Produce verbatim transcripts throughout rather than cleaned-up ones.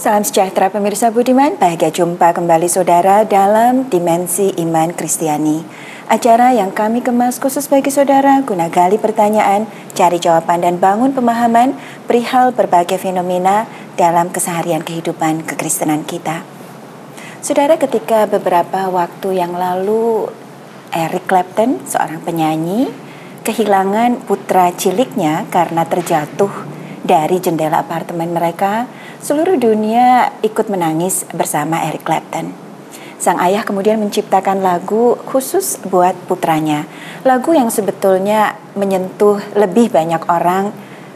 Salam sejahtera pemirsa budiman, bahagia jumpa kembali saudara dalam Dimensi Iman Kristiani. Acara yang kami kemas khusus bagi saudara guna gali pertanyaan, cari jawaban dan bangun pemahaman perihal berbagai fenomena dalam keseharian kehidupan kekristenan kita. Saudara, ketika beberapa waktu yang lalu Eric Clapton, seorang penyanyi, kehilangan putra ciliknya karena terjatuh dari jendela apartemen mereka, seluruh dunia ikut menangis bersama Eric Clapton. Sang ayah kemudian menciptakan lagu khusus buat putranya. Lagu yang sebetulnya menyentuh lebih banyak orang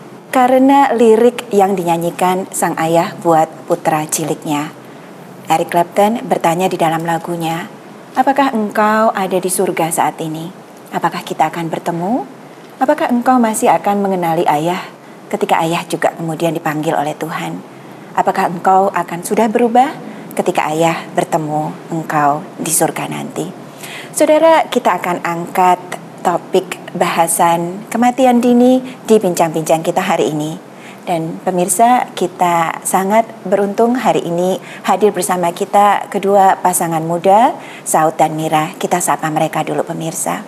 karena lirik yang dinyanyikan sang ayah buat putra ciliknya. Eric Clapton bertanya di dalam lagunya, "Apakah engkau ada di surga saat ini? Apakah kita akan bertemu? Apakah engkau masih akan mengenali ayah ketika ayah juga kemudian dipanggil oleh Tuhan? Apakah engkau akan sudah berubah ketika ayah bertemu engkau di surga nanti?" Saudara, kita akan angkat topik bahasan kematian dini di bincang-bincang kita hari ini. Dan pemirsa, kita sangat beruntung hari ini hadir bersama kita kedua pasangan muda, Saud dan Mira. Kita sapa mereka dulu pemirsa.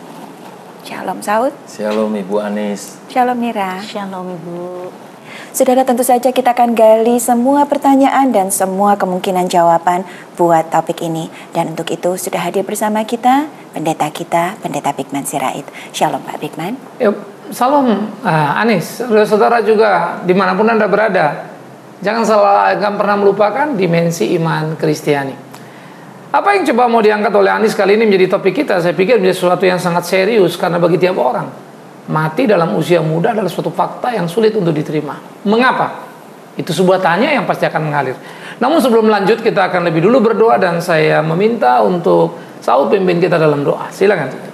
Shalom Saud. Shalom Ibu Anis. Shalom Mira. Shalom Ibu. Saudara, tentu saja kita akan gali semua pertanyaan dan semua kemungkinan jawaban buat topik ini. Dan untuk itu sudah hadir bersama kita pendeta kita, Pendeta Bigman Sirait. Shalom Pak Bigman. Yuk. Salam uh, Anis, saudara juga dimanapun Anda berada, jangan salah, jangan pernah melupakan dimensi iman Kristiani. Apa yang coba mau diangkat oleh Anis kali ini menjadi topik kita, saya pikir menjadi sesuatu yang sangat serius karena bagi tiap orang, mati dalam usia muda adalah suatu fakta yang sulit untuk diterima. Mengapa? Itu sebuah tanya yang pasti akan mengalir. Namun sebelum lanjut, kita akan lebih dulu berdoa dan saya meminta untuk Saud pimpin kita dalam doa. Silakan.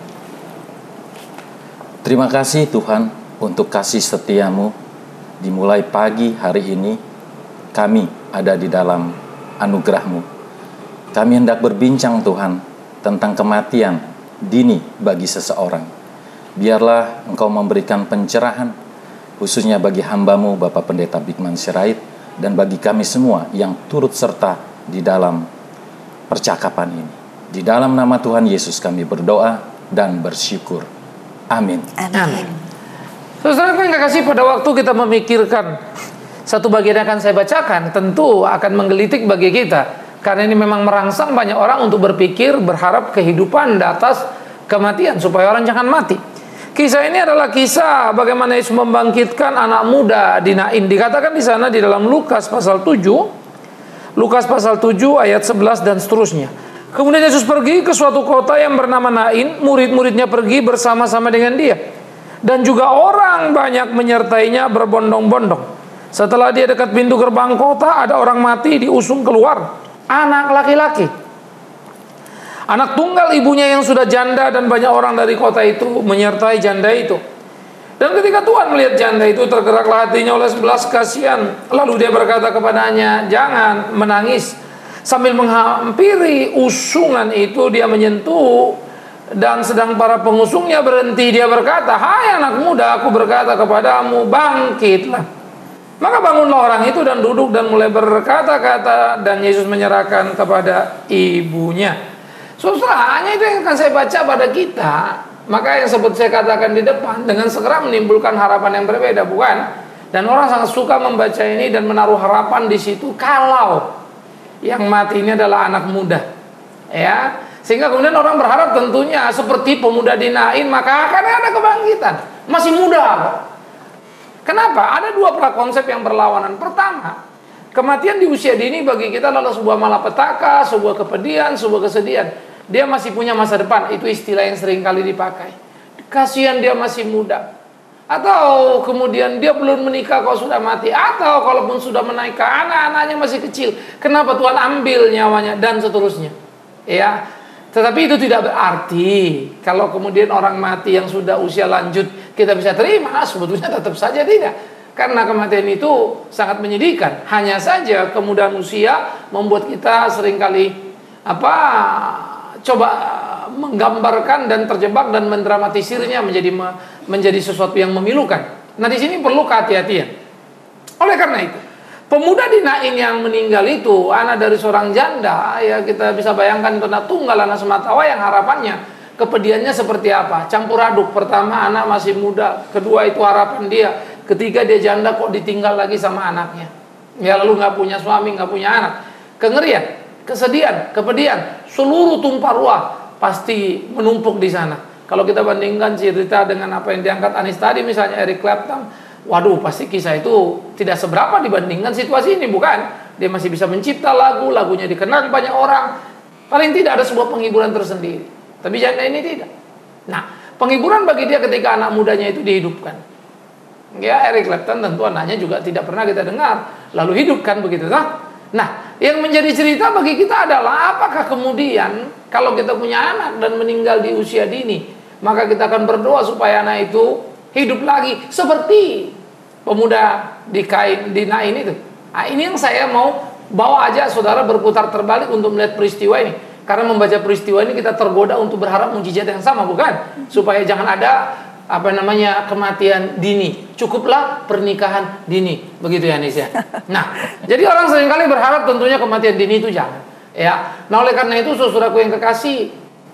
Terima kasih Tuhan untuk kasih setiamu. Dimulai pagi hari ini kami ada di dalam anugerah-Mu. Kami hendak berbincang Tuhan tentang kematian dini bagi seseorang. Biarlah Engkau memberikan pencerahan khususnya bagi hamba-Mu Bapak Pendeta Bigman Sirait dan bagi kami semua yang turut serta di dalam percakapan ini. Di dalam nama Tuhan Yesus kami berdoa dan bersyukur. Amin. Amin. Saudara yang kasih, pada waktu kita memikirkan satu bagian yang akan saya bacakan, tentu akan menggelitik bagi kita. Karena ini memang merangsang banyak orang untuk berpikir, berharap kehidupan di atas kematian, supaya orang jangan mati. Kisah ini adalah kisah bagaimana Yesus membangkitkan anak muda di Nain. Dikatakan di sana di dalam Lukas pasal tujuh, Lukas pasal tujuh ayat sebelas dan seterusnya. Kemudian Yesus pergi ke suatu kota yang bernama Nain. Murid-muridnya pergi bersama-sama dengan dia. Dan juga orang banyak menyertainya berbondong-bondong. Setelah dia dekat pintu gerbang kota, ada orang mati diusung keluar. Anak laki-laki. Anak tunggal ibunya yang sudah janda, dan banyak orang dari kota itu menyertai janda itu. Dan ketika Tuhan melihat janda itu, tergeraklah hatinya oleh belas kasihan. Lalu dia berkata kepadanya, "Jangan menangis." Sambil menghampiri usungan itu, dia menyentuh, dan sedang para pengusungnya berhenti, dia berkata, "Hai anak muda, aku berkata kepadamu, bangkitlah." Maka bangunlah orang itu dan duduk dan mulai berkata-kata, dan Yesus menyerahkan kepada ibunya. Saudara, hanya itu yang akan saya baca pada kita. Maka yang sebut saya katakan di depan, dengan segera menimbulkan harapan yang berbeda, bukan? Dan orang sangat suka membaca ini dan menaruh harapan di situ kalau yang mati ini adalah anak muda, ya, sehingga kemudian orang berharap tentunya seperti pemuda di Nain, maka akan ada kebangkitan. Masih muda kok. Kenapa? Ada dua prakonsep yang berlawanan. Pertama, kematian di usia dini bagi kita adalah sebuah malapetaka, sebuah kepedihan, sebuah kesedihan. Dia masih punya masa depan, itu istilah yang sering kali dipakai. Kasihan dia masih muda. Atau kemudian dia belum menikah kok sudah mati. Atau kalaupun sudah menikah, anak-anaknya masih kecil, kenapa Tuhan ambil nyawanya, dan seterusnya. Ya, tetapi itu tidak berarti kalau kemudian orang mati yang sudah usia lanjut kita bisa terima. Sebetulnya tetap saja tidak. Karena kematian itu sangat menyedihkan. Hanya saja kemudahan usia membuat kita seringkali apa coba menggambarkan dan terjebak dan mendramatisirnya menjadi menjadi sesuatu yang memilukan. Nah, di sini perlu kehati-hatian. Oleh karena itu, pemuda di Nain yang meninggal itu anak dari seorang janda, ya kita bisa bayangkan itu anak tunggal, anak sematawayang, harapannya, kepedihannya seperti apa. Campur aduk, pertama anak masih muda, kedua itu harapan dia, ketiga dia janda kok ditinggal lagi sama anaknya. Ya lalu nggak punya suami, nggak punya anak. Kengerian, kesedihan, kepedihan, seluruh tumpah ruah pasti menumpuk di sana. Kalau kita bandingkan cerita dengan apa yang diangkat Anis tadi, misalnya Eric Clapton, waduh pasti kisah itu tidak seberapa dibandingkan situasi ini, bukan? Dia masih bisa mencipta lagu, lagunya dikenal banyak orang. Paling tidak ada sebuah penghiburan tersendiri. Tapi janda ini tidak. Nah, penghiburan bagi dia ketika anak mudanya itu dihidupkan. Ya, Eric Clapton tentu anaknya juga tidak pernah kita dengar. Lalu hidupkan begitu, toh? Nah, yang menjadi cerita bagi kita adalah apakah kemudian kalau kita punya anak dan meninggal di usia dini, maka kita akan berdoa supaya anak itu hidup lagi seperti pemuda di kain di Nain itu. Nah, ini yang saya mau bawa aja saudara berputar terbalik untuk melihat peristiwa ini. Karena membaca peristiwa ini kita tergoda untuk berharap mujizat yang sama, bukan? Supaya jangan ada apa namanya kematian dini, cukuplah pernikahan dini, begitu ya Nis ya. Nah, jadi orang seringkali berharap tentunya kematian dini itu jangan, ya. Nah oleh karena itu saudaraku yang kekasih,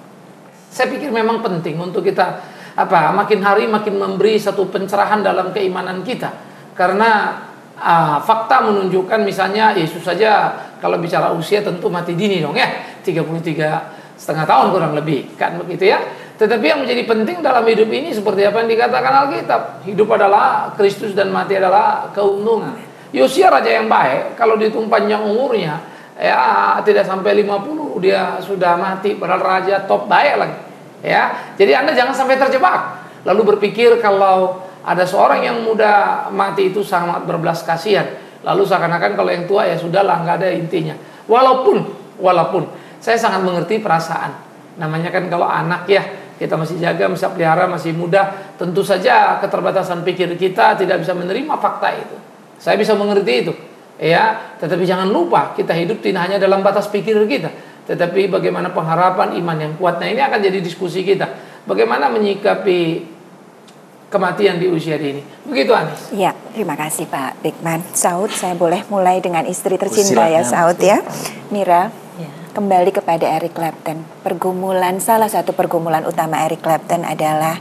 saya pikir memang penting untuk kita apa makin hari makin memberi satu pencerahan dalam keimanan kita, karena uh, fakta menunjukkan misalnya Yesus saja kalau bicara usia tentu mati dini dong ya, tiga puluh tiga setengah tahun kurang lebih, kan begitu ya. Tetapi yang menjadi penting dalam hidup ini seperti apa yang dikatakan Alkitab, hidup adalah Kristus dan mati adalah keuntungan. Yosia raja yang baik, kalau dihitung panjang umurnya, ya tidak sampai lima puluh dia sudah mati, padahal raja top baik lagi. Ya, jadi Anda jangan sampai terjebak lalu berpikir kalau ada seorang yang muda mati itu sangat berbelas kasihan, lalu seakan-akan kalau yang tua ya sudahlah nggak ada intinya. Walaupun walaupun saya sangat mengerti perasaan, namanya kan kalau anak ya kita masih jaga, masih pelihara, masih muda, tentu saja keterbatasan pikir kita tidak bisa menerima fakta itu. Saya bisa mengerti itu, ya. Tetapi jangan lupa kita hidup tidak hanya dalam batas pikir kita, tetapi bagaimana pengharapan iman yang kuat. Nah ini akan jadi diskusi kita, bagaimana menyikapi kematian di usia dini. Begitu Anis. Ya, terima kasih Pak Bigman. Saud, saya boleh mulai dengan istri tercinta ya Saud ya, Mira. Kembali kepada Eric Clapton. Pergumulan, salah satu pergumulan utama Eric Clapton adalah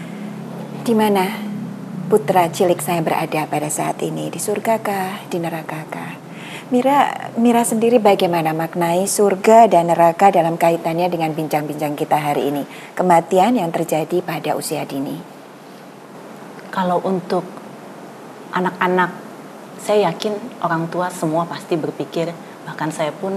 di mana putra cilik saya berada pada saat ini, di surga kah, di neraka kah? Mira, Mira sendiri bagaimana maknai surga dan neraka dalam kaitannya dengan bincang-bincang kita hari ini, kematian yang terjadi pada usia dini? Kalau untuk anak-anak, saya yakin orang tua semua pasti berpikir, bahkan saya pun,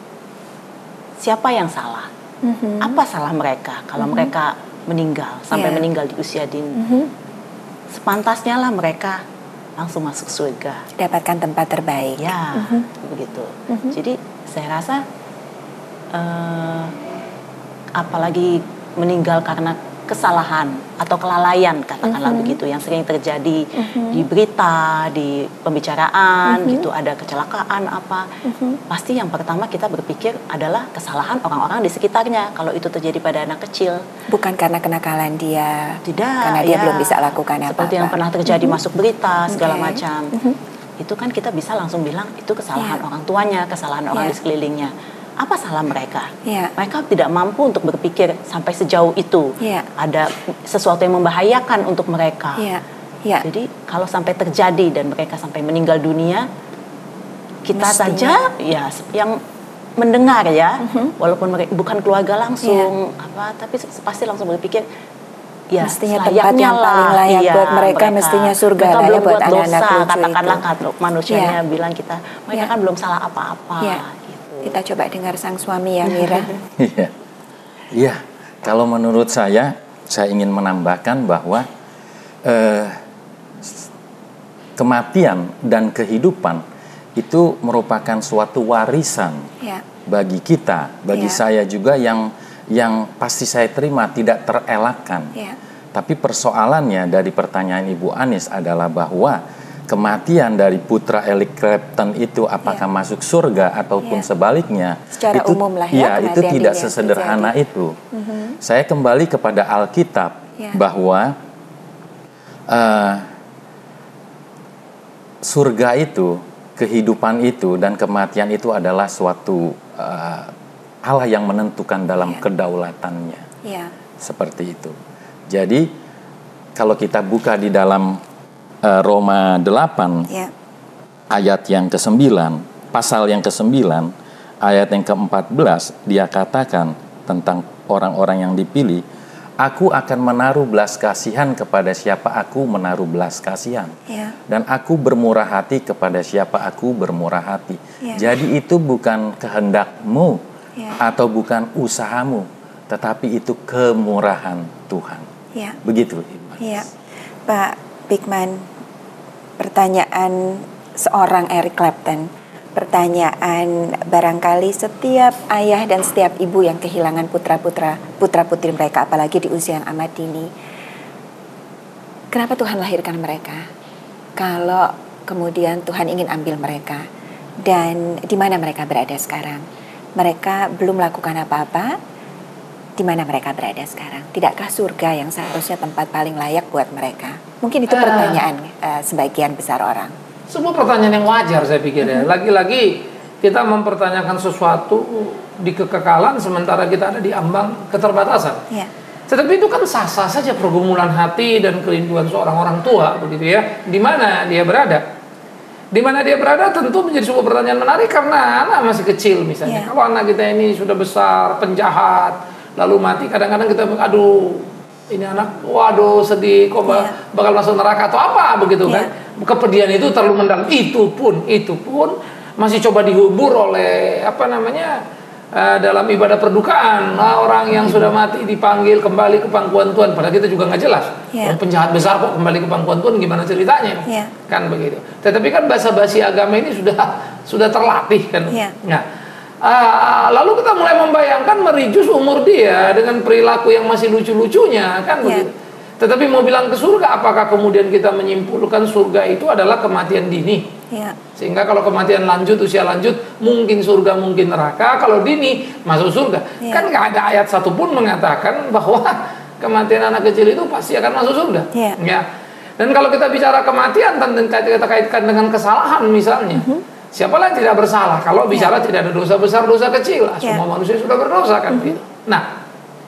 siapa yang salah? Mm-hmm. Apa salah mereka kalau mm-hmm. mereka meninggal sampai yeah. meninggal di usia dini? Mm-hmm. Sepantasnya lah mereka langsung masuk surga, dapatkan tempat terbaik. Ya, mm-hmm. begitu. Mm-hmm. Jadi saya rasa, uh, apalagi meninggal karena kesalahan atau kelalaian, katakanlah mm-hmm. begitu, yang sering terjadi mm-hmm. di berita, di pembicaraan, mm-hmm. gitu, ada kecelakaan apa, mm-hmm. pasti yang pertama kita berpikir adalah kesalahan orang-orang di sekitarnya. Kalau itu terjadi pada anak kecil, bukan karena kenakalan dia, tidak, karena dia ya, belum bisa lakukan apa-apa. Seperti yang pernah terjadi mm-hmm. masuk berita segala okay. macam, mm-hmm. itu kan kita bisa langsung bilang itu kesalahan yeah. orang tuanya, kesalahan orang yeah. di sekelilingnya. Apa salah mereka? Yeah. Mereka tidak mampu untuk berpikir sampai sejauh itu. Yeah. Ada sesuatu yang membahayakan untuk mereka. Yeah. Yeah. Jadi kalau sampai terjadi dan mereka sampai meninggal dunia, kita Mestinya. saja ya yang mendengar ya, mm-hmm. walaupun mereka bukan keluarga langsung, yeah. apa, tapi pasti langsung berpikir, ya mestinya tempat yang paling layak iya, buat mereka, mereka mestinya surga mereka lah belum ya buat buat anak-anak dosa, lucu katakanlah itu. manusianya yeah. bilang kita, mereka yeah. kan belum salah apa-apa. Yeah. Kita coba dengar sang suami ya Mira. Iya, iya. Kalau menurut saya, saya ingin menambahkan bahwa eh, kematian dan kehidupan itu merupakan suatu warisan ya. bagi kita, bagi ya. saya juga yang yang pasti saya terima tidak terelakkan. Ya. Tapi persoalannya dari pertanyaan Ibu Anis adalah bahwa kematian dari putra Eric Clapton itu apakah ya. masuk surga ataupun ya. sebaliknya, secara itu, umum lah ya, ya itu tidak sesederhana terjadi. itu. Mm-hmm. Saya kembali kepada Alkitab ya. bahwa uh, surga itu kehidupan itu dan kematian itu adalah suatu uh, Allah yang menentukan dalam yeah. kedaulatannya. Yeah. Seperti itu. Jadi kalau kita buka di dalam uh, Roma delapan yeah. ayat yang kesembilan, pasal yang kesembilan, ayat yang keempat belas, dia katakan tentang orang-orang yang dipilih, aku akan menaruh belas kasihan kepada siapa aku menaruh belas kasihan. Yeah. Dan aku bermurah hati kepada siapa aku bermurah hati. Yeah. Jadi itu bukan kehendakmu yeah. atau bukan usahamu, tetapi itu kemurahan Tuhan. Yeah. Begitu. Yeah. Pak Bigman, pertanyaan seorang Eric Clapton, pertanyaan barangkali setiap ayah dan setiap ibu yang kehilangan putra-putra, putra-putri mereka, apalagi di usia yang amat dini. Kenapa Tuhan lahirkan mereka? Kalau kemudian Tuhan ingin ambil mereka, dan di mana mereka berada sekarang? Mereka belum melakukan apa-apa. Di mana mereka berada sekarang? Tidakkah surga yang seharusnya tempat paling layak buat mereka? Mungkin itu pertanyaan uh, sebagian besar orang. Sebuah pertanyaan yang wajar saya pikir ya. Lagi-lagi kita mempertanyakan sesuatu di kekekalan sementara kita ada di ambang keterbatasan. Ya. Tetapi itu kan sah-sah saja pergumulan hati dan kerinduan seorang orang tua begitu ya. Di mana dia berada? Di mana dia berada tentu menjadi sebuah pertanyaan menarik karena anak masih kecil misalnya. Ya. Kalau anak kita ini sudah besar, penjahat, lalu mati, kadang-kadang kita aduh ini anak, waduh sedih, kok yeah. bakal masuk neraka atau apa begitu yeah. kan? Kepedihan itu terlalu mendalam. Itu pun, itu pun masih coba dihibur oleh apa namanya uh, dalam ibadah perdukaan. Nah, orang yang sudah mati dipanggil kembali ke pangkuan Tuhan. Padahal kita juga nggak jelas. Yeah. Orang penjahat besar kok kembali ke pangkuan Tuhan, gimana ceritanya? Yeah. Kan begitu. Tetapi kan basa-basi agama ini sudah sudah terlatih kan. Yeah. Nah, Uh, lalu kita mulai membayangkan merijus umur dia dengan perilaku yang masih lucu-lucunya kan yeah. begitu. Tetapi mau bilang ke surga, apakah kemudian kita menyimpulkan surga itu adalah kematian dini? Yeah. Sehingga kalau kematian lanjut, usia lanjut, mungkin surga, mungkin neraka. Kalau dini masuk surga, yeah. kan nggak ada ayat satupun mengatakan bahwa kematian anak kecil itu pasti akan masuk surga. Yeah. Ya. Dan kalau kita bicara kematian, tentu kita kaitkan dengan kesalahan misalnya. Mm-hmm. Siapalah yang tidak bersalah? Kalau bicara yeah. tidak ada dosa besar, dosa kecil, yeah. semua manusia sudah berdosa kan? Mm-hmm. Nah,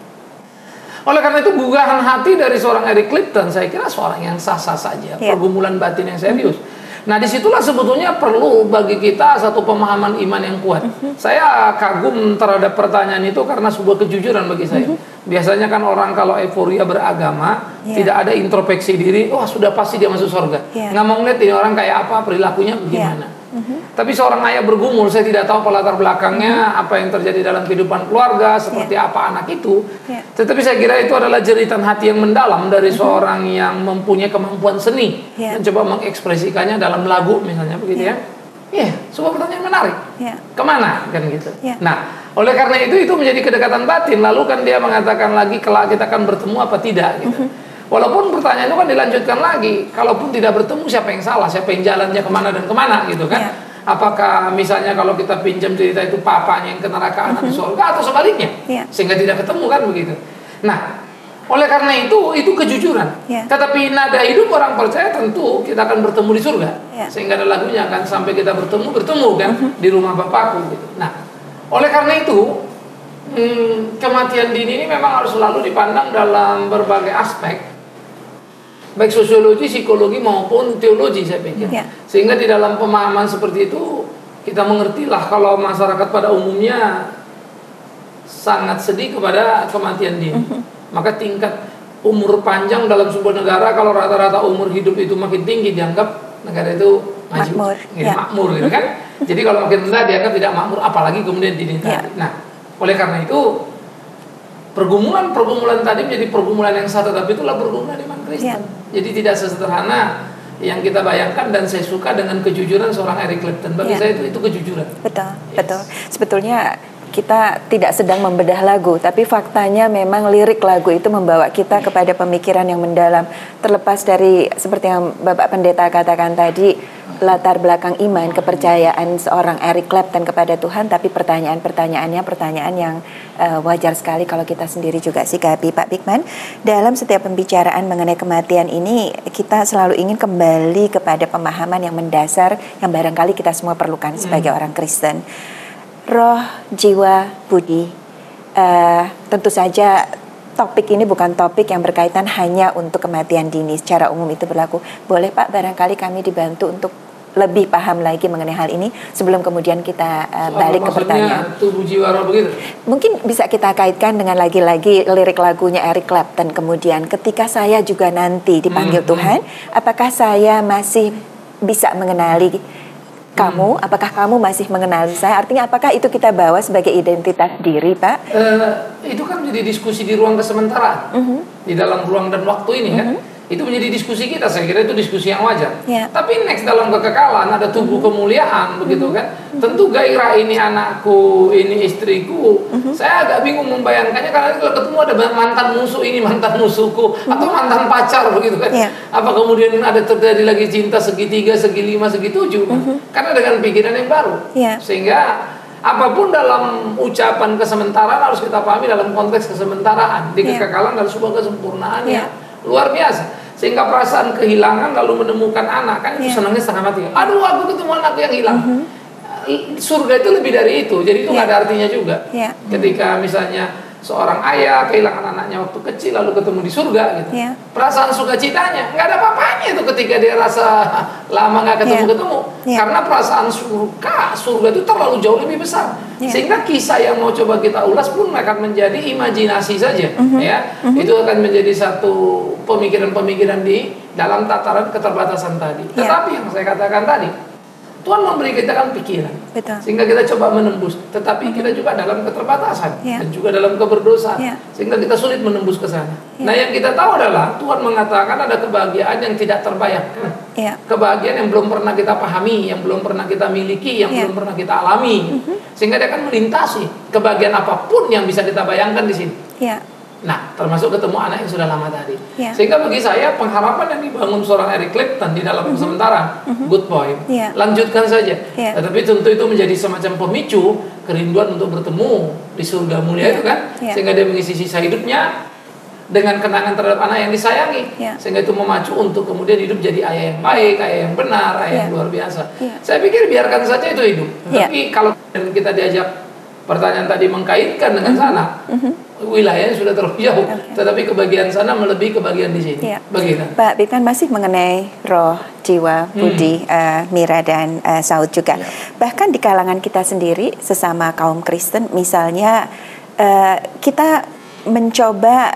oleh karena itu gugahan hati dari seorang Eric Clapton, saya kira seorang yang sah-sah saja, yeah. pergumulan batin yang serius. Mm-hmm. Nah, disitulah sebetulnya perlu bagi kita satu pemahaman iman yang kuat. Mm-hmm. Saya kagum terhadap pertanyaan itu karena sebuah kejujuran bagi saya. Mm-hmm. Biasanya kan orang kalau euforia beragama yeah. tidak ada introspeksi diri, wah sudah pasti dia masuk surga. Yeah. Nggak mau ngeliat ini orang kayak apa, perilakunya bagaimana. Yeah. Mm-hmm. Tapi seorang ayah bergumul, saya tidak tahu latar belakangnya, mm-hmm. apa yang terjadi dalam kehidupan keluarga, seperti yeah. apa anak itu. Yeah. Tetapi saya kira itu adalah jeritan hati yang mendalam dari mm-hmm. seorang yang mempunyai kemampuan seni yeah. dan coba mengekspresikannya dalam lagu misalnya begitu yeah. ya. Iya, yeah, sebuah pertanyaan menarik. Yeah. Kemana kan gitu. Yeah. Nah, oleh karena itu itu menjadi kedekatan batin. Lalu kan dia mengatakan lagi kelak kita akan bertemu apa tidak gitu. Mm-hmm. Walaupun pertanyaan itu kan dilanjutkan lagi, kalaupun tidak bertemu siapa yang salah, siapa yang jalannya kemana dan kemana gitu kan? Yeah. Apakah misalnya kalau kita pinjam cerita itu papanya yang ke neraka, anak di surga, atau sebaliknya, yeah. sehingga tidak ketemu kan begitu? Nah, oleh karena itu itu kejujuran. Yeah. Tetapi nada hidup orang percaya tentu kita akan bertemu di surga, yeah. sehingga ada lagunya kan sampai kita bertemu bertemu kan mm-hmm. di rumah Bapakku gitu. Nah, oleh karena itu hmm, kematian dini ini memang harus selalu dipandang dalam berbagai aspek. Baik sosiologi, psikologi maupun teologi saya pikir. Ya. Sehingga di dalam pemahaman seperti itu kita mengertilah kalau masyarakat pada umumnya sangat sedih kepada kematian dini. Uh-huh. Maka tingkat umur panjang dalam sebuah negara kalau rata-rata umur hidup itu makin tinggi dianggap negara itu maju, makmur, gitu, ya. makmur gitu kan. Jadi kalau makin rendah dianggap tidak makmur, apalagi kemudian dini tadi. Ya. Nah, oleh karena itu pergumulan-pergumulan tadi menjadi pergumulan yang satu, tapi itulah pergumulan iman Kristen. Ya. Jadi tidak sesederhana yang kita bayangkan, dan saya suka dengan kejujuran seorang Eric Clapton. Bagi ya. saya itu itu kejujuran. Betul, yes. betul. Sebetulnya kita tidak sedang membedah lagu, tapi faktanya memang lirik lagu itu membawa kita kepada pemikiran yang mendalam. Terlepas dari seperti yang Bapak Pendeta katakan tadi, latar belakang iman, kepercayaan seorang Eric Clapton kepada Tuhan, tapi pertanyaan-pertanyaannya pertanyaan yang uh, wajar sekali kalau kita sendiri juga sikapi. Pak Bigman, dalam setiap pembicaraan mengenai kematian ini, kita selalu ingin kembali kepada pemahaman yang mendasar yang barangkali kita semua perlukan sebagai orang Kristen. Roh, jiwa, budi. Uh, tentu saja topik ini bukan topik yang berkaitan hanya untuk kematian dini, secara umum itu berlaku. Boleh Pak, barangkali kami dibantu untuk lebih paham lagi mengenai hal ini sebelum kemudian kita uh, balik ke pertanyaan. Tubuh jiwa roh begitu. Mungkin bisa kita kaitkan dengan lagi-lagi lirik lagunya Eric Clapton kemudian, ketika saya juga nanti dipanggil hmm, Tuhan, hmm. apakah saya masih bisa mengenali kamu, apakah kamu masih mengenali saya? Artinya apakah itu kita bawa sebagai identitas diri, Pak? Uh, itu kan menjadi diskusi di ruang kesementaraan, uh-huh. di dalam ruang dan waktu ini, uh-huh. kan? Itu menjadi diskusi kita, saya kira itu diskusi yang wajar. Yeah. Tapi next dalam kekekalan ada tubuh mm-hmm. kemuliaan, begitu kan? Mm-hmm. Tentu gairah ini anakku, ini istriku. Mm-hmm. Saya agak bingung membayangkannya karena kalau ketemu ada mantan musuh ini, mantan musuhku, mm-hmm. atau mantan pacar, begitu kan? Yeah. Apa kemudian ada terjadi lagi cinta segitiga, segi lima, segi tujuh? Mm-hmm. Karena dengan pikiran yang baru. Yeah. Sehingga apapun dalam ucapan kesementaraan harus kita pahami dalam konteks kesementaraan. Di kekekalan yeah. ada sebuah kesempurnaan yeah. yang luar biasa. Sehingga perasaan kehilangan lalu menemukan anak, kan itu yeah. senangnya setengah mati. Aduh, aku ketemu anakku yang hilang. Mm-hmm. Surga itu lebih dari itu, jadi itu nggak yeah. ada artinya juga. Yeah. Ketika misalnya seorang ayah kehilangan anaknya waktu kecil lalu ketemu di surga gitu. Yeah. Perasaan sukacitanya nggak ada apa-apanya itu ketika dia rasa lama nggak ketemu-ketemu. Yeah. Yeah. Karena perasaan surga, surga itu terlalu jauh lebih besar. Yeah. Sehingga kisah yang mau coba kita ulas pun akan menjadi imajinasi saja, mm-hmm. ya. Mm-hmm. Itu akan menjadi satu pemikiran-pemikiran di dalam tataran keterbatasan tadi. Yeah. Tetapi yang saya katakan tadi, Tuhan memberi kita kan pikiran, betul. Sehingga kita coba menembus. Tetapi kita juga dalam keterbatasan yeah. dan juga dalam keberdosaan, yeah. sehingga kita sulit menembus ke sana. Yeah. Nah, yang kita tahu adalah Tuhan mengatakan ada kebahagiaan yang tidak terbayangkan, yeah. kebahagiaan yang belum pernah kita pahami, yang belum pernah kita miliki, yang yeah. belum pernah kita alami, mm-hmm. sehingga dia akan melintasi kebahagiaan apapun yang bisa kita bayangkan di sini. Yeah. Nah, termasuk ketemu anak yang sudah lama tadi. Yeah. Sehingga bagi saya pengharapan yang dibangun seorang Eric Clapton di dalam mm-hmm. sementara, mm-hmm. good boy, yeah. lanjutkan saja. Yeah. Tetapi tentu itu menjadi semacam pemicu kerinduan untuk bertemu di surga mulia yeah. itu kan, yeah. sehingga dia mengisi sisa hidupnya dengan kenangan terhadap anak yang disayangi, yeah. sehingga itu memacu untuk kemudian hidup jadi ayah yang baik, ayah yang benar, ayah yeah. yang luar biasa. Yeah. Saya pikir biarkan saja itu hidup. Yeah. Tapi kalau kita diajak pertanyaan tadi mengkaitkan dengan mm-hmm. sana. Mm-hmm. Wilayahnya sudah terlalu jauh, okay. tetapi kebagian sana melebihi kebagian di sini. Ya. Bagaimana? Pak Bigman, masih mengenai roh, jiwa, budi, hmm. uh, Mira dan uh, Saud juga. Ya. Bahkan di kalangan kita sendiri, sesama kaum Kristen, misalnya uh, kita mencoba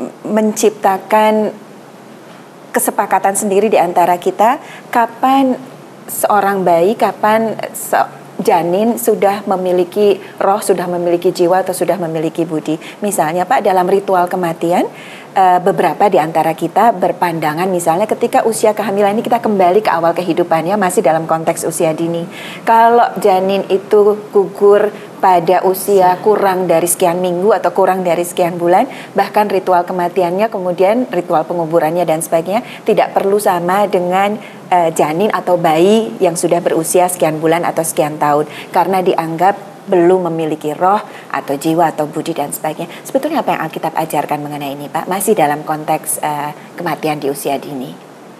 menciptakan kesepakatan sendiri di antara kita, kapan seorang bayi, kapan se- janin sudah memiliki roh, sudah memiliki jiwa, atau sudah memiliki budi. Misalnya Pak, dalam ritual kematian, beberapa di antara kita berpandangan misalnya ketika usia kehamilan ini kita kembali ke awal kehidupannya, masih dalam konteks usia dini. Kalau janin itu gugur pada usia kurang dari sekian minggu atau kurang dari sekian bulan, bahkan ritual kematiannya, kemudian ritual penguburannya dan sebagainya tidak perlu sama dengan uh, janin atau bayi yang sudah berusia sekian bulan atau sekian tahun, karena dianggap belum memiliki roh atau jiwa atau budi dan sebagainya. Sebetulnya apa yang Alkitab ajarkan mengenai ini, Pak? Masih dalam konteks uh, kematian di usia dini.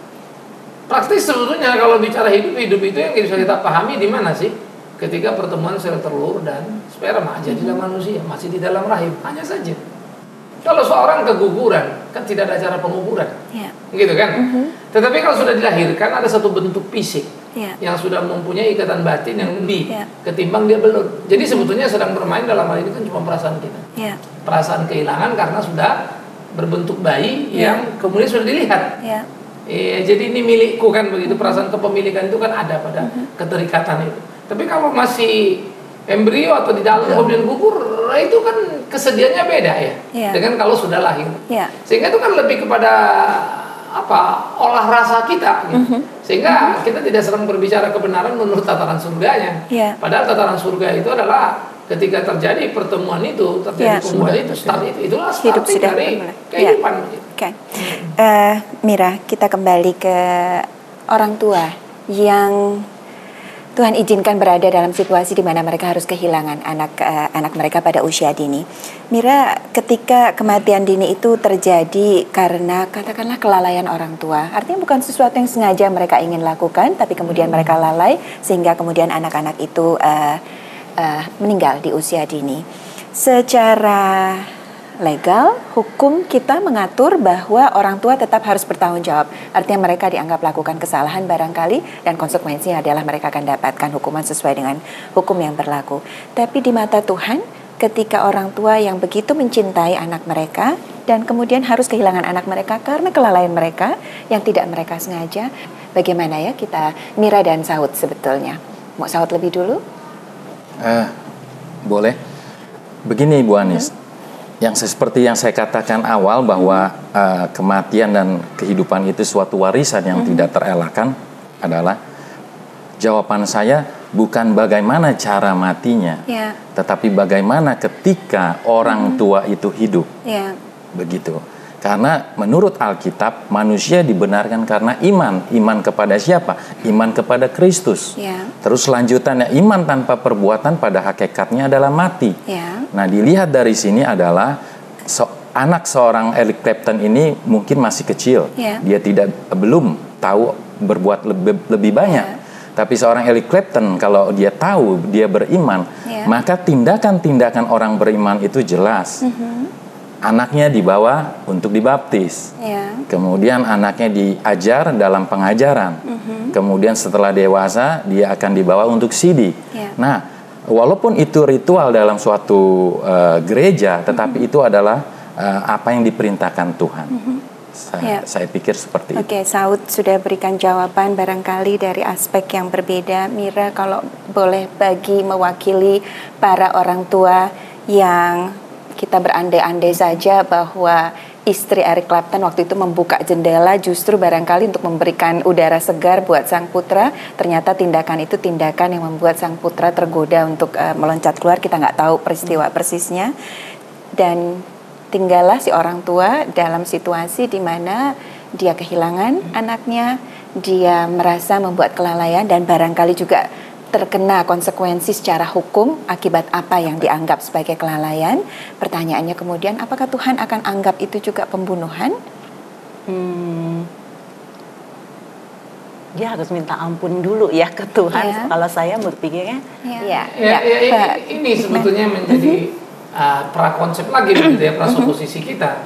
Praktis sebetulnya kalau bicara hidup, hidup itu yang bisa kita pahami di mana sih? Ketika pertemuan sel telur dan sperma jadilah manusia, masih di dalam rahim, hanya saja. Kalau seorang keguguran, kan tidak ada cara penguburan, yeah. gitu kan? Mm-hmm. Tetapi kalau sudah dilahirkan ada satu bentuk fisik yeah. yang sudah mempunyai ikatan batin yang lebih yeah. ketimbang dia belum. Jadi sebetulnya sedang bermain dalam hal ini kan cuma perasaan kita, yeah. perasaan kehilangan karena sudah berbentuk bayi yeah. yang kemudian sudah dilihat. Yeah. Eh, jadi ini milikku kan begitu, perasaan kepemilikan itu kan ada pada mm-hmm. keterikatan itu. Tapi kalau masih embrio atau di dalam kemudian gugur, itu kan kesedihannya beda ya, yeah. dengan kalau sudah lahir. Yeah. Sehingga itu kan lebih kepada apa olah rasa kita, gitu. Mm-hmm. Sehingga mm-hmm. kita tidak sering berbicara kebenaran menurut tataran surganya. Yeah. Padahal tataran surga itu adalah ketika terjadi pertemuan itu, terjadi yeah. penguburan itu, start itu, itulah starting dari kehidupan. Yeah. Oke, okay. uh, Mira, kita kembali ke orang tua yang Tuhan izinkan berada dalam situasi di mana mereka harus kehilangan anak uh, anak mereka pada usia dini. Mira, ketika kematian dini itu terjadi karena katakanlah kelalaian orang tua, artinya bukan sesuatu yang sengaja mereka ingin lakukan, tapi kemudian mereka lalai sehingga kemudian anak-anak itu uh, uh, meninggal di usia dini. Secara legal, hukum kita mengatur bahwa orang tua tetap harus bertanggung jawab. Artinya mereka dianggap lakukan kesalahan barangkali dan konsekuensinya adalah mereka akan dapatkan hukuman sesuai dengan hukum yang berlaku. Tapi di mata Tuhan, ketika orang tua yang begitu mencintai anak mereka dan kemudian harus kehilangan anak mereka karena kelalaian mereka yang tidak mereka sengaja, bagaimana ya kita, Mira dan Saud sebetulnya? Mau Saud lebih dulu? Uh, boleh. Begini Bu Anis. Hmm. Yang seperti yang saya katakan awal bahwa uh, kematian dan kehidupan itu suatu warisan yang mm-hmm. tidak terelakkan adalah jawaban saya bukan bagaimana cara matinya, yeah. tetapi bagaimana ketika orang mm-hmm. tua itu hidup, yeah. begitu. Karena menurut Alkitab manusia dibenarkan karena iman, iman kepada siapa? Iman kepada Kristus. Yeah. Terus lanjutannya iman tanpa perbuatan pada hakikatnya adalah mati. Yeah. Nah dilihat dari sini adalah so, anak seorang Eric Clapton ini mungkin masih kecil, yeah. dia tidak belum tahu berbuat lebih, lebih banyak. Yeah. Tapi seorang Eric Clapton kalau dia tahu dia beriman, yeah. maka tindakan-tindakan orang beriman itu jelas. Mm-hmm. Anaknya dibawa untuk dibaptis, yeah. kemudian anaknya diajar dalam pengajaran, mm-hmm. kemudian setelah dewasa dia akan dibawa untuk sidi. Yeah. Nah, walaupun itu ritual dalam suatu uh, gereja, tetapi mm-hmm. itu adalah uh, apa yang diperintahkan Tuhan. Mm-hmm. Saya, yeah. saya pikir seperti okay, itu. Oke, Saud sudah berikan jawaban barangkali dari aspek yang berbeda. Mira, kalau boleh bagi mewakili para orang tua yang kita berandai-andai saja bahwa istri Eric Clapton waktu itu membuka jendela justru barangkali untuk memberikan udara segar buat sang putra. Ternyata tindakan itu tindakan yang membuat sang putra tergoda untuk uh, meloncat keluar. Kita nggak tahu peristiwa persisnya. Dan tinggallah si orang tua dalam situasi di mana dia kehilangan anaknya, dia merasa membuat kelalaian dan barangkali juga terkena konsekuensi secara hukum akibat apa yang dianggap sebagai kelalaian. Pertanyaannya kemudian, apakah Tuhan akan anggap itu juga pembunuhan? Hmm, dia harus minta ampun dulu ya ke Tuhan. Ya. Kalau saya berpikirnya, ya, ya, ya, ya, ya ini, ini sebetulnya menjadi uh, prakonsep lagi begitu ya, prasuposisi kita.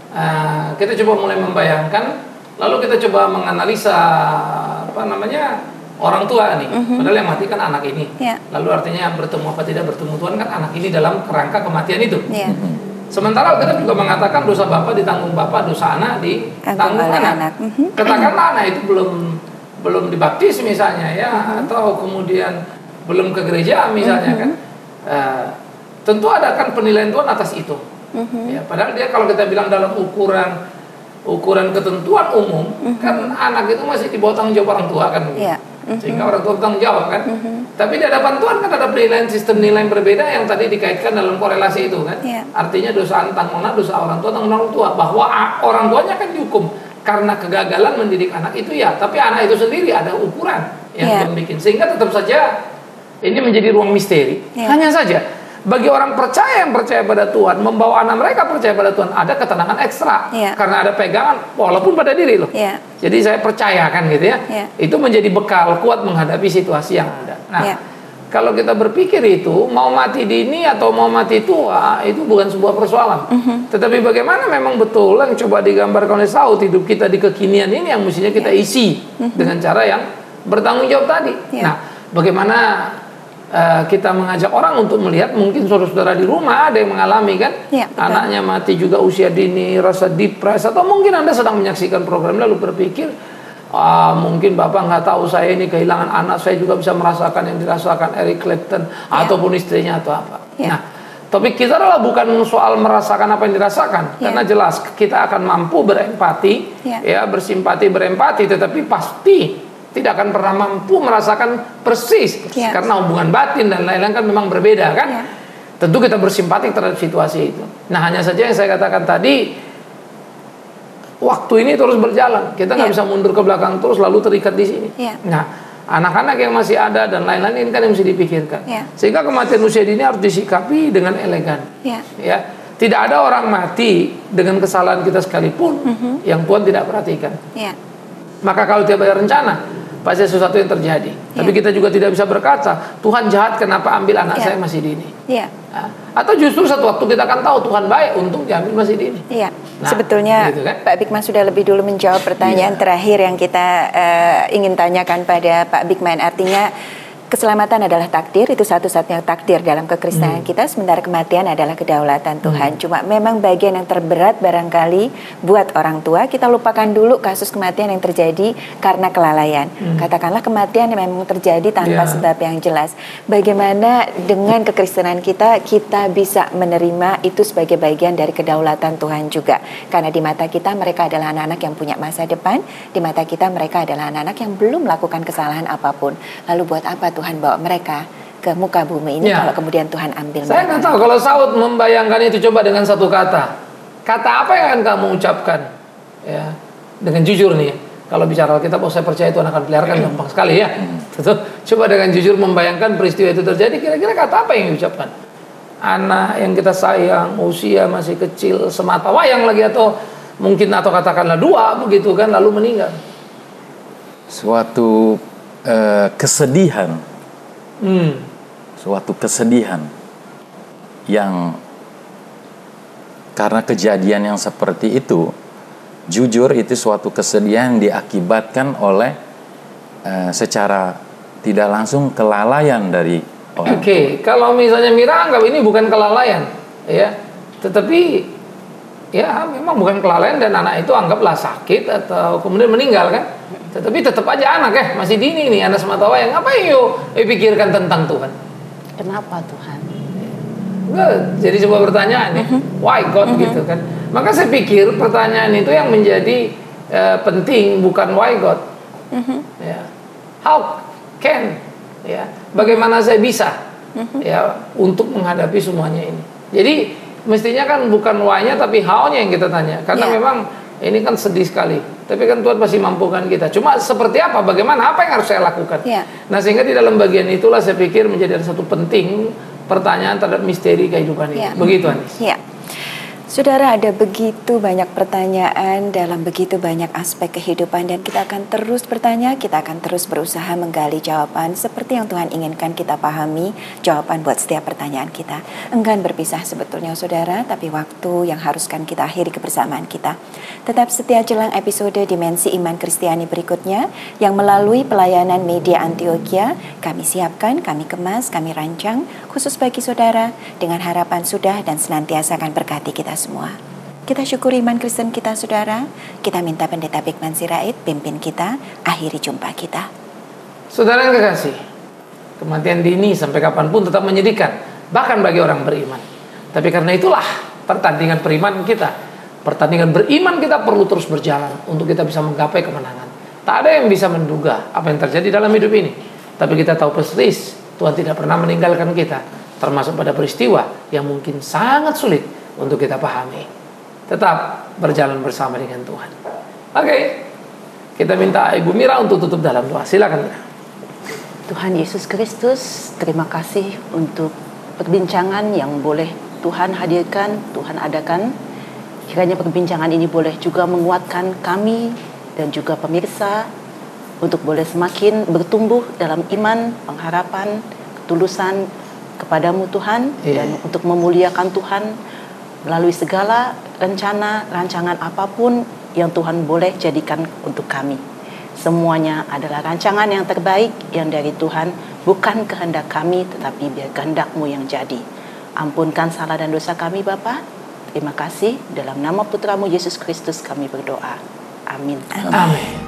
Uh, kita coba mulai membayangkan, lalu kita coba menganalisa apa namanya. Orang tua nih, mm-hmm. padahal yang mati kan anak ini. Yeah. Lalu artinya bertemu apa tidak bertemu Tuhan kan anak ini dalam kerangka kematian itu. Yeah. Sementara kita juga mengatakan dosa bapak ditanggung bapak, dosa anak ditanggung anak. anak. Mm-hmm. Katakanlah anak itu belum belum dibaptis misalnya ya, mm-hmm. atau kemudian belum ke gereja misalnya mm-hmm. kan. Uh, tentu ada kan penilaian Tuhan atas itu. Mm-hmm. Ya, padahal dia kalau kita bilang dalam ukuran ukuran ketentuan umum, mm-hmm. kan anak itu masih di bawah tanggung jawab orang tua kan. Yeah. Sehingga orang tua bertanggung jawab kan. Mm-hmm. Tapi di hadapan Tuhan kan ada penilaian sistem nilai yang berbeda yang tadi dikaitkan dalam korelasi itu kan. Yeah. Artinya dosa tanggung anak, dosa orang tua tanggung orang tua. Bahwa orang tuanya kan dihukum karena kegagalan mendidik anak itu ya. Tapi anak itu sendiri ada ukuran yang yeah. Tuhan bikin. Sehingga tetap saja ini menjadi ruang misteri. Yeah. Hanya saja bagi orang percaya yang percaya pada Tuhan, membawa anak mereka percaya pada Tuhan, ada ketenangan ekstra. Yeah. Karena ada pegangan walaupun pada diri loh. Yeah. Jadi saya percayakan gitu ya. Yeah. Itu menjadi bekal kuat menghadapi situasi yang ada. Nah, yeah. kalau kita berpikir itu mau mati dini atau mau mati tua itu bukan sebuah persoalan. Mm-hmm. Tetapi bagaimana memang betul yang coba digambarkan oleh Saud, hidup kita di kekinian ini yang mestinya kita yeah. isi mm-hmm. dengan cara yang bertanggung jawab tadi. Yeah. Nah, bagaimana Uh, kita mengajak orang untuk melihat, mungkin saudara-saudara di rumah ada yang mengalami kan, ya, anaknya mati juga usia dini, rasa depres, atau mungkin Anda sedang menyaksikan program lalu berpikir, ah, mungkin Bapak nggak tahu saya ini kehilangan anak, saya juga bisa merasakan yang dirasakan Eric Clapton ya. Ataupun istrinya atau apa. Ya. Nah, topik kita adalah bukan soal merasakan apa yang dirasakan, ya. Karena jelas kita akan mampu berempati, ya, ya bersimpati, berempati, tetapi pasti tidak akan pernah mampu merasakan persis yes. karena hubungan batin dan lain-lain kan memang berbeda kan. Yeah. Tentu kita bersimpati terhadap situasi itu. Nah, hanya saja yang saya katakan tadi, waktu ini terus berjalan. Kita nggak yeah. bisa mundur ke belakang terus lalu terikat di sini. Yeah. Nah, anak-anak yang masih ada dan lain-lain, ini kan yang mesti dipikirkan. Ya. Sehingga kematian usia dini harus disikapi dengan elegan. Ya. Ya, tidak ada orang mati dengan kesalahan kita sekalipun Mhm. yang Tuhan tidak perhatikan. Ya. Maka kalau tidak ada rencana, pasti sesuatu yang terjadi. Tapi kita juga tidak bisa berkata, Tuhan jahat kenapa ambil anak Ya. saya masih dini. Ya. Nah, atau justru satu waktu kita akan tahu Tuhan baik, untung diambil masih dini. Iya, Nah, sebetulnya gitu kan? Pak Bigman sudah lebih dulu menjawab pertanyaan Iya. terakhir yang kita eh, ingin tanyakan pada Pak Bigman. Artinya keselamatan adalah takdir, itu satu-satunya takdir dalam kekristenan Hmm. kita, sementara kematian adalah kedaulatan Tuhan. Cuma memang bagian yang terberat barangkali buat orang tua, kita lupakan dulu kasus kematian yang terjadi karena kelalaian. Hmm. Katakanlah kematian yang memang terjadi tanpa Iya. sebab yang jelas. Bagaimana dengan kekristenan kita, kita bisa menerima itu sebagai bagian dari kedaulatan Tuhan juga. Karena di mata kita mereka adalah anak-anak yang punya masa depan, di mata kita mereka adalah anak-anak yang belum melakukan kesalahan apapun. Lalu buat apa Tuhan bawa mereka ke muka bumi ini Ya. kalau kemudian Tuhan ambil Saya mereka? nggak tahu kalau Saud membayangkan itu, coba dengan satu kata. Kata apa yang akan kamu ucapkan? Ya, dengan jujur nih. Kalau bicara Alkitab, oh saya percaya Tuhan akan peliharakan, gampang sekali ya. Coba dengan jujur membayangkan peristiwa itu terjadi, kira-kira kata apa yang diucapkan? Anak yang kita sayang, usia masih kecil, semata wayang lagi, atau mungkin atau katakanlah dua begitu kan, lalu meninggal. Suatu eh, kesedihan, Hmm. suatu kesedihan yang karena kejadian yang seperti itu, jujur itu suatu kesedihan yang diakibatkan oleh eh, secara tidak langsung kelalaian dari orang. Oke, okay. Kalau misalnya Mira anggap ini bukan kelalaian, ya, tetapi ya memang bukan kelalaian dan anak itu anggaplah sakit atau kemudian meninggal kan, tetapi tetap aja anak ya, masih dini nih, anak semata wayang. Apa yuk eh, pikirkan tentang Tuhan? Kenapa Tuhan? Enggak, jadi sebuah pertanyaan ya, why God gitu kan? Maka saya pikir pertanyaan itu yang menjadi eh, penting bukan why God, ya, how can, ya, bagaimana saya bisa, ya, untuk menghadapi semuanya ini. Jadi mestinya kan bukan why-nya tapi how-nya yang kita tanya, karena Ya. memang ini kan sedih sekali. Tapi kan Tuhan pasti mampukan kita. Cuma seperti apa, bagaimana, apa yang harus saya lakukan? Ya. Nah, sehingga di dalam bagian itulah saya pikir menjadi satu penting pertanyaan terhadap misteri kehidupan ini. Ya. Begitu, Anis. Ya. Saudara, ada begitu banyak pertanyaan dalam begitu banyak aspek kehidupan dan kita akan terus bertanya, kita akan terus berusaha menggali jawaban seperti yang Tuhan inginkan kita pahami, jawaban buat setiap pertanyaan kita. Enggan berpisah sebetulnya saudara, tapi waktu yang haruskan kita akhiri kebersamaan kita. Tetap setia jelang episode Dimensi Iman Kristiani berikutnya yang melalui pelayanan media Antioquia kami siapkan, kami kemas, kami rancang khusus bagi saudara dengan harapan sudah dan senantiasa akan berkati kita semua. Kita syukuri iman Kristen kita saudara. Kita minta Pendeta Bigman Sirait pimpin kita akhiri jumpa kita. Saudara yang kekasih, kematian dini sampai kapanpun tetap menyedihkan, bahkan bagi orang beriman. Tapi karena itulah pertandingan beriman kita, pertandingan beriman kita perlu terus berjalan untuk kita bisa menggapai kemenangan. Tak ada yang bisa menduga apa yang terjadi dalam hidup ini, tapi kita tahu persis Tuhan tidak pernah meninggalkan kita, termasuk pada peristiwa yang mungkin sangat sulit untuk kita pahami. Tetap berjalan bersama dengan Tuhan. Oke, kita minta Ibu Mira untuk tutup dalam doa. Silakan. Tuhan Yesus Kristus, terima kasih untuk perbincangan yang boleh Tuhan hadirkan, Tuhan adakan. Kiranya perbincangan ini boleh juga menguatkan kami dan juga pemirsa untuk boleh semakin bertumbuh dalam iman, pengharapan, ketulusan kepadamu Tuhan, Yeah. dan untuk memuliakan Tuhan melalui segala rencana, rancangan apapun yang Tuhan boleh jadikan untuk kami. Semuanya adalah rancangan yang terbaik yang dari Tuhan, bukan kehendak kami, tetapi biar kehendak-Mu yang jadi. Ampunkan salah dan dosa kami Bapa. Terima kasih, dalam nama Putra-Mu Yesus Kristus kami berdoa. Amin. Amin.